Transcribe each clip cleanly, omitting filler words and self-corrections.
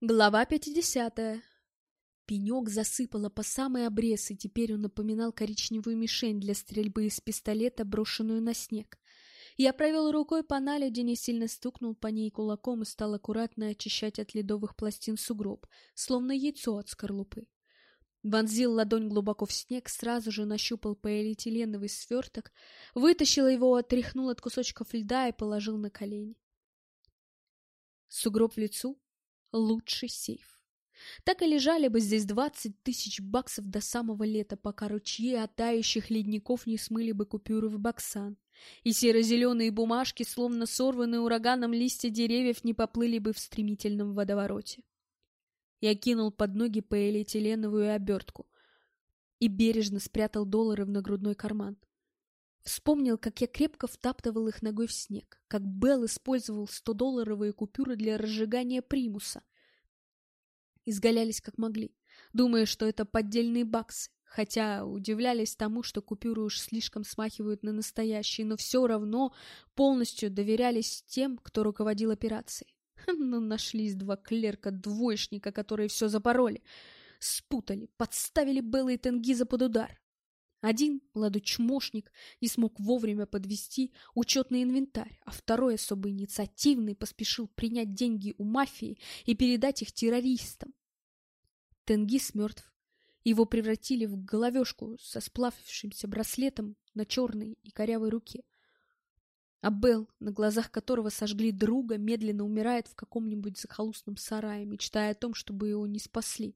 Глава 50. Пенек засыпало по самый обрез, и теперь он напоминал коричневую мишень для стрельбы из пистолета, брошенную на снег. Я провел рукой по наледине, сильно стукнул по ней кулаком и стал аккуратно очищать от ледовых пластин сугроб, словно яйцо от скорлупы. Вонзил ладонь глубоко в снег, сразу же нащупал полиэтиленовый сверток, вытащил его, отряхнул от кусочков льда и положил на колени. Сугроб в лицу — лучший сейф. Так и лежали бы здесь 20 тысяч баксов до самого лета, пока ручьи от тающих ледников не смыли бы купюры в баксан, и серо-зеленые бумажки, словно сорванные ураганом листья деревьев, не поплыли бы в стремительном водовороте. Я кинул под ноги полиэтиленовую обертку и бережно спрятал доллары в нагрудной карман. Вспомнил, как я крепко втаптывал их ногой в снег, как Белл использовал 100-долларовые купюры для разжигания примуса. Изгалялись как могли, думая, что это поддельные баксы, хотя удивлялись тому, что купюры уж слишком смахивают на настоящие, но все равно полностью доверялись тем, кто руководил операцией. Ну, нашлись два клерка-двоечника, которые все запороли, спутали, подставили Белла и Тенгиза под удар. Один, молодой чмошник, не смог вовремя подвести учетный инвентарь, а второй, особо инициативный, поспешил принять деньги у мафии и передать их террористам. Тенгиз мертв. Его превратили в головешку со сплавившимся браслетом на черной и корявой руке. А Белл, на глазах которого сожгли друга, медленно умирает в каком-нибудь захолустном сарае, мечтая о том, чтобы его не спасли.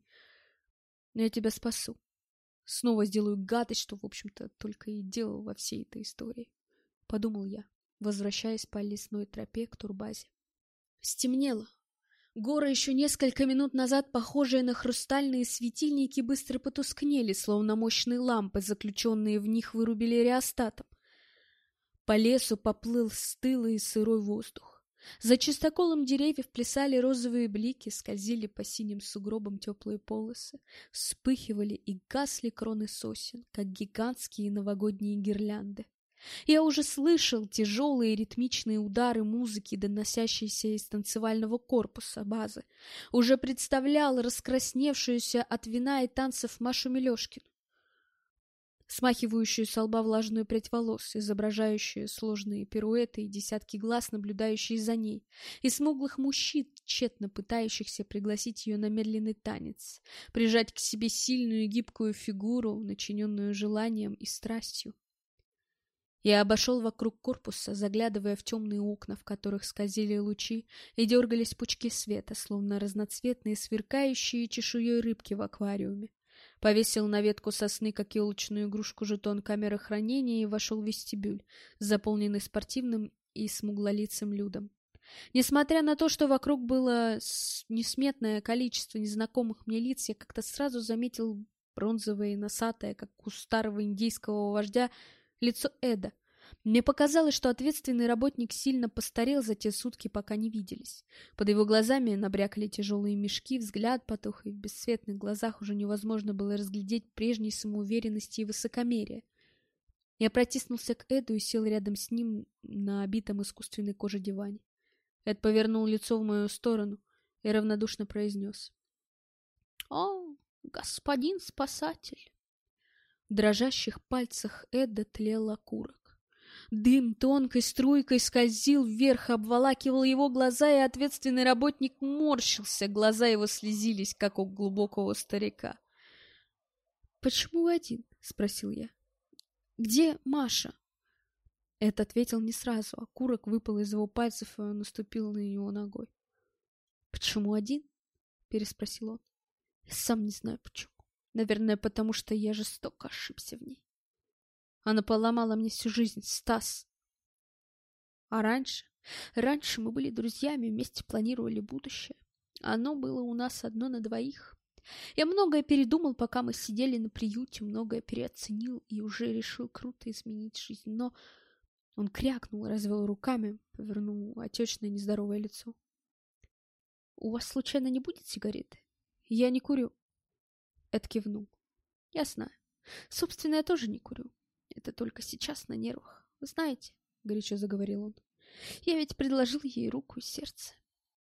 Но я тебя спасу. Снова сделаю гадость, что, в общем-то, только и делал во всей этой истории. Подумал я, возвращаясь по лесной тропе к турбазе. Стемнело. Горы, еще несколько минут назад похожие на хрустальные светильники, быстро потускнели, словно мощные лампы, заключенные в них, вырубили реостатом. По лесу поплыл стылый и сырой воздух. За чистоколом деревьев плясали розовые блики, скользили по синим сугробам теплые полосы, вспыхивали и гасли кроны сосен, как гигантские новогодние гирлянды. Я уже слышал тяжелые ритмичные удары музыки, доносящиеся из танцевального корпуса базы. Уже представлял раскрасневшуюся от вина и танцев Машу Милешкину, смахивающую со лба влажную прядь волос, изображающую сложные пируэты и десятки глаз, наблюдающие за ней, и смуглых мужчин, тщетно пытающихся пригласить ее на медленный танец, прижать к себе сильную и гибкую фигуру, начиненную желанием и страстью. Я обошел вокруг корпуса, заглядывая в темные окна, в которых скользили лучи, и дергались пучки света, словно разноцветные сверкающие чешуей рыбки в аквариуме. Повесил на ветку сосны, как елочную игрушку, жетон камеры хранения и вошел в вестибюль, заполненный спортивным и смуглолицым людом. Несмотря на то, что вокруг было несметное количество незнакомых мне лиц, я как-то сразу заметил бронзовое и носатое, как у старого индейского вождя, лицо Эда. Мне показалось, что ответственный работник сильно постарел за те сутки, пока не виделись. Под его глазами набрякли тяжелые мешки, взгляд потух, и в бесцветных глазах уже невозможно было разглядеть прежней самоуверенности и высокомерия. Я протиснулся к Эду и сел рядом с ним на обитом искусственной кожей диване. Эд повернул лицо в мою сторону и равнодушно произнес: «О, господин спасатель!» В дрожащих пальцах Эда тлел окурок. Дым тонкой струйкой скользил вверх, обволакивал его глаза, и ответственный работник морщился, глаза его слезились, как у глубокого старика. «Почему вы один?» — спросил я. «Где Маша?» Эд ответил не сразу. Окурок выпал из его пальцев, и он наступил на него ногой. «Почему один?» — переспросил он. «Я сам не знаю почему. Наверное, потому что я жестоко ошибся в ней. Она поломала мне всю жизнь, Стас. А раньше мы были друзьями, вместе планировали будущее. Оно было у нас одно на двоих. Я многое передумал, пока мы сидели на приюте, многое переоценил и уже решил круто изменить жизнь. Но он крякнул, развел руками, повернул отечное нездоровое лицо. «У вас случайно не будет сигареты? Я не курю». Эд кивнул. «Я знаю. Собственно, я тоже не курю. Это только сейчас на нервах. Вы знаете, — горячо заговорил он, — я ведь предложил ей руку и сердце.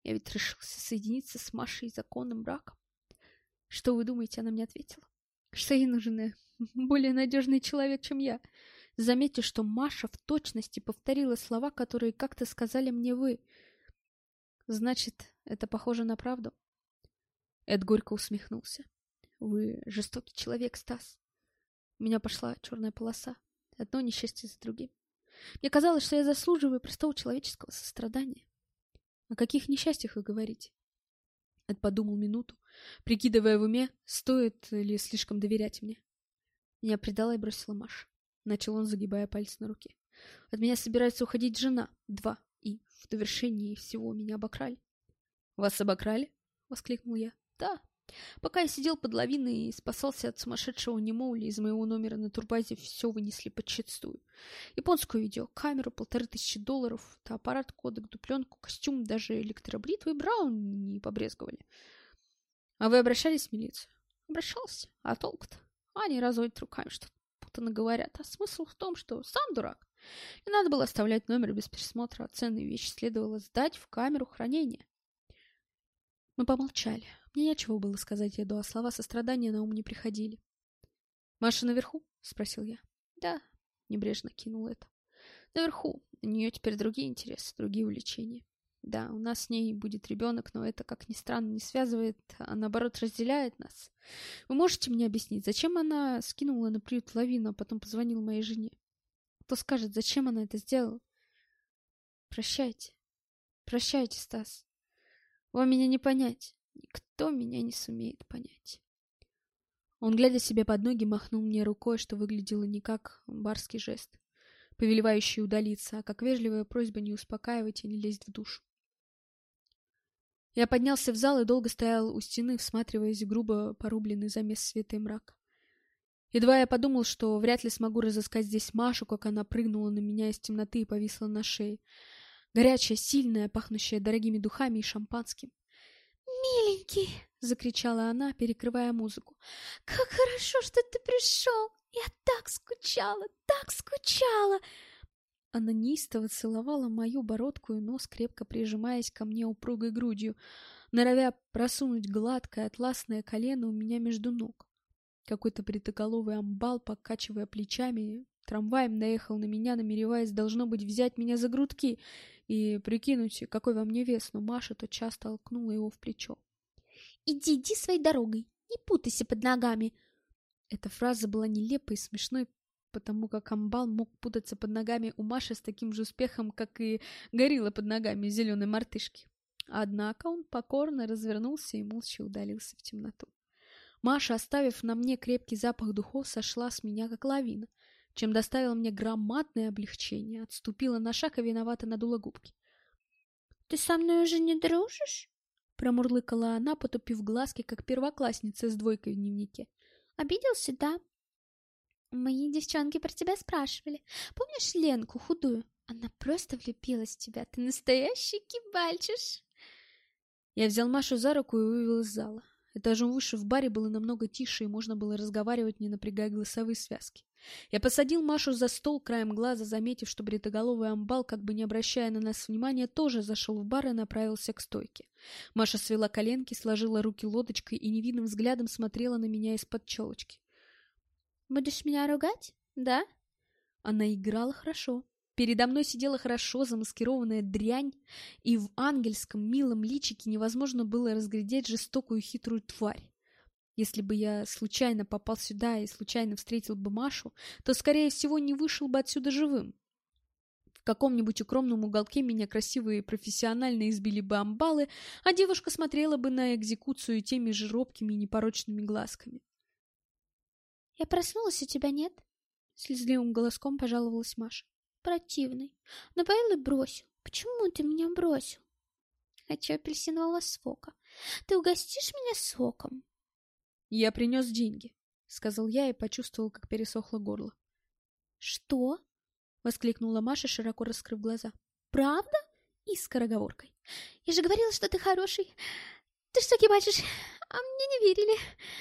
Я ведь решился соединиться с Машей законным браком. Что вы думаете, она мне ответила? Что ей нужен более надежный человек, чем я. Заметьте, что Маша в точности повторила слова, которые как-то сказали мне вы. Значит, это похоже на правду? Эд горько усмехнулся. Вы жестокий человек, Стас. У меня пошла черная полоса. Одно несчастье за другим. Мне казалось, что я заслуживаю простого человеческого сострадания. О каких несчастьях вы говорите? Эд подумал минуту, прикидывая в уме, стоит ли слишком доверять мне. Меня предала и бросила Маша. Начал он, загибая пальцы на руке. От меня собирается уходить жена. 2. И в довершении всего меня обокрали. Вас обокрали? Воскликнул я. Да. Пока я сидел под лавиной и спасался от сумасшедшего Немоули, из моего номера на турбазе все вынесли подчистую. Японскую видеокамеру, $1500, фотоаппарат, кодек, дупленку, костюм, даже электробритвы и Браун не побрезговали. А вы обращались в милицию? Обращался. А толку-то? Они разводят руками, что путано говорят. А смысл в том, что сам дурак. Не надо было оставлять номер без присмотра, а ценные вещи следовало сдать в камеру хранения. Мы помолчали. Мне нечего было сказать Эду, а слова сострадания на ум не приходили. «Маша наверху?» — спросил я. «Да», — небрежно кинул это. «Наверху. У нее теперь другие интересы, другие увлечения. Да, у нас с ней будет ребенок, но это, как ни странно, не связывает, а наоборот разделяет нас. Вы можете мне объяснить, зачем она скинула на приют лавину, а потом позвонила моей жене? Кто скажет, зачем она это сделала? Прощайте. Прощайте, Стас. Вам меня не понять. Никто меня не сумеет понять». Он, глядя себе под ноги, махнул мне рукой, что выглядело не как барский жест, повелевающий удалиться, а как вежливая просьба не успокаивать и не лезть в душу. Я поднялся в зал и долго стоял у стены, всматриваясь в грубо порубленный замес света и мрака. Едва я подумал, что вряд ли смогу разыскать здесь Машу, как она прыгнула на меня из темноты и повисла на шее. Горячая, сильная, пахнущая дорогими духами и шампанским. «Миленький!» — закричала она, перекрывая музыку. «Как хорошо, что ты пришел! Я так скучала, так скучала!» Она неистово целовала мою бородку и нос, крепко прижимаясь ко мне упругой грудью, норовя просунуть гладкое атласное колено у меня между ног. Какой-то бритоголовый амбал, покачивая плечами, трамваем наехал на меня, намереваясь, должно быть, взять меня за грудки и прикинуть, какой во мне вес, но Маша тотчас толкнула его в плечо. Иди своей дорогой, не путайся под ногами!» Эта фраза была нелепой и смешной, потому как амбал мог путаться под ногами у Маши с таким же успехом, как и горилла под ногами зеленой мартышки. Однако он покорно развернулся и молча удалился в темноту. Маша, оставив на мне крепкий запах духов, сошла с меня как лавина, чем доставила мне громадное облегчение, отступила на шаг и виновато надула губки. «Ты со мной уже не дружишь?» — промурлыкала она, потупив глазки, как первоклассница с двойкой в дневнике. «Обиделся, да? Мои девчонки про тебя спрашивали. Помнишь Ленку, худую? Она просто влюбилась в тебя. Ты настоящий кибальчиш!» Я взял Машу за руку и вывел из зала. Этажом выше в баре было намного тише, и можно было разговаривать, не напрягая голосовые связки. Я посадил Машу за стол, краем глаза заметив, что бритоголовый амбал, как бы не обращая на нас внимания, тоже зашел в бар и направился к стойке. Маша свела коленки, сложила руки лодочкой и невидным взглядом смотрела на меня из-под челочки. «Будешь меня ругать? Да?» Она играла хорошо. Передо мной сидела хорошо замаскированная дрянь, и в ангельском милом личике невозможно было разглядеть жестокую хитрую тварь. Если бы я случайно попал сюда и случайно встретил бы Машу, то, скорее всего, не вышел бы отсюда живым. В каком-нибудь укромном уголке меня красивые профессионально избили бы амбалы, а девушка смотрела бы на экзекуцию теми же робкими и непорочными глазками. «Я проснулась, у тебя нет?» — слезливым голоском пожаловалась Маша. «Противный. Напоил и бросил. Почему ты меня бросил?» «Хочу апельсинового сока. Ты угостишь меня соком?» «Я принес деньги», — сказал я и почувствовал, как пересохло горло. «Что?» — воскликнула Маша, широко раскрыв глаза. «Правда?» — и скороговоркой. «Я же говорила, что ты хороший. Ты что, кибачишь? А мне не верили».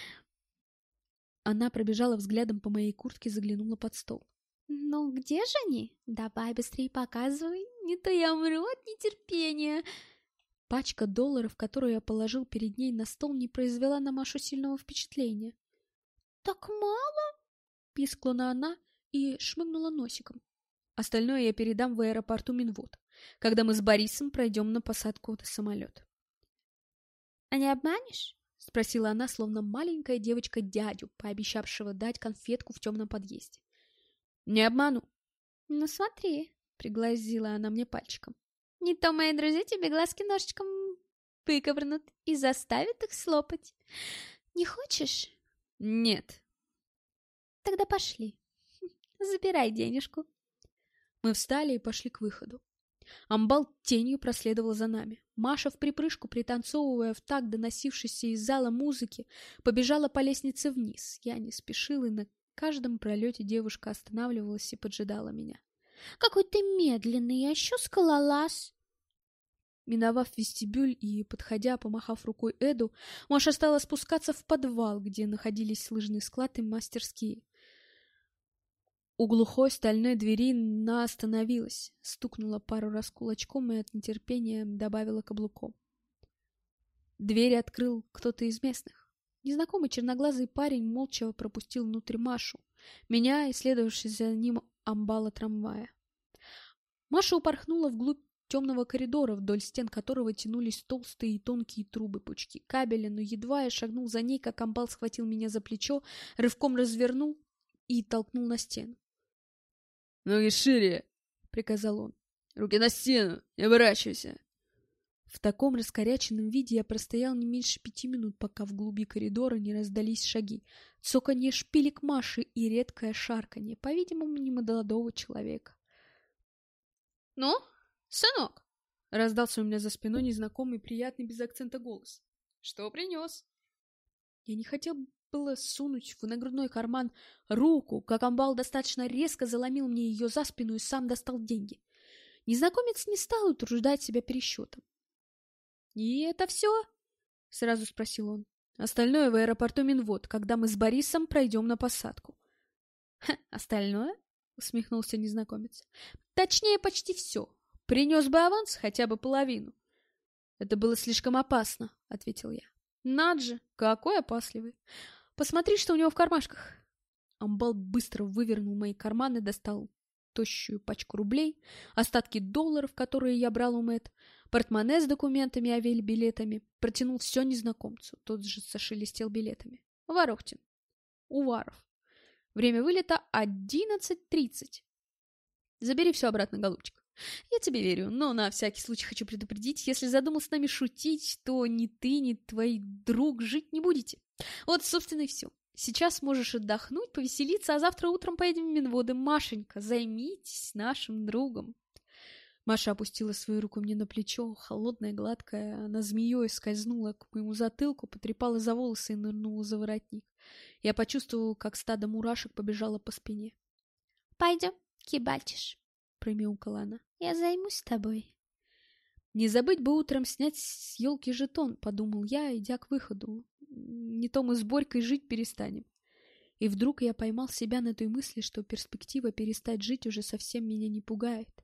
Она пробежала взглядом по моей куртке и заглянула под стол. «Ну где же они? Давай быстрее показывай, не то я умру от нетерпения». Пачка долларов, которую я положил перед ней на стол, не произвела на Машу сильного впечатления. «Так мало?» — пискнула она и шмыгнула носиком. «Остальное я передам в аэропорту Минвод, когда мы с Борисом пройдем на посадку на самолет». «А не обманешь?» — спросила она, словно маленькая девочка дядю, пообещавшего дать конфетку в темном подъезде. «Не обману». «Ну смотри», — пригрозила она мне пальчиком. «Не то мои друзья тебе глазки ножичком выковырнут и заставят их слопать. Не хочешь?» «Нет». «Тогда пошли. Забирай денежку». Мы встали и пошли к выходу. Амбал тенью проследовал за нами. Маша, вприпрыжку пританцовывая в такт доносившейся из зала музыки, побежала по лестнице вниз. Я не спешил, и на каждом пролете девушка останавливалась и поджидала меня. «Какой ты медленный, а еще скалолаз!» Миновав вестибюль и, подходя, помахав рукой Эду, Маша стала спускаться в подвал, где находились лыжный склад и мастерские. У глухой стальной двери она остановилась, стукнула пару раз кулачком и от нетерпения добавила каблуком. Дверь открыл кто-то из местных. Незнакомый черноглазый парень молча пропустил внутрь Машу, меня и следовавший за ним амбала трамвая. Маша упорхнула вглубь темного коридора, вдоль стен которого тянулись толстые и тонкие трубы, пучки кабеля, но едва я шагнул за ней, как амбал схватил меня за плечо, рывком развернул и толкнул на стену. «Ноги шире!» — приказал он. «Руки на стену! Не оборачивайся!» В таком раскоряченном виде я простоял не меньше 5 минут, пока в глуби коридора не раздались шаги, цоканье шпилек Маши и редкое шарканье, по-видимому, немолодого человека. «Ну, сынок!» — раздался у меня за спиной незнакомый, приятный, без акцента голос. «Что принес?» Я не хотел было сунуть в нагрудной карман руку, как амбал достаточно резко заломил мне ее за спину и сам достал деньги. Незнакомец не стал утруждать себя пересчетом. «И это все?» — сразу спросил он. «Остальное в аэропорту Минвод, когда мы с Борисом пройдем на посадку». «Остальное?» — усмехнулся незнакомец. «Точнее, почти все. Принес бы аванс, хотя бы половину». «Это было слишком опасно», — ответил я. «Над же, какой опасливый. Посмотри, что у него в кармашках». Амбал быстро вывернул мои карманы, достал тощую пачку рублей, остатки долларов, которые я брал у Мэтт, портмоне с документами и авиабилетами, протянул все незнакомцу. Тот же зашелестел билетами. «Ворохтин. Уваров. Время вылета 11:30. Забери все обратно, голубчик. Я тебе верю, но на всякий случай хочу предупредить, если задумал с нами шутить, то ни ты, ни твой друг жить не будете. Вот, собственно, и все. Сейчас можешь отдохнуть, повеселиться, а завтра утром поедем в Минводы. Машенька, займитесь нашим другом». Маша опустила свою руку мне на плечо, холодная, гладкая, она змеей скользнула к моему затылку, потрепала за волосы и нырнула за воротник. Я почувствовала, как стадо мурашек побежало по спине. «Пойдем, кибальчиш», — промяукала она. «Я займусь тобой». «Не забыть бы утром снять с елки жетон», — подумал я, идя к выходу. «Не то мы с Борькой жить перестанем». И вдруг я поймал себя на той мысли, что перспектива перестать жить уже совсем меня не пугает.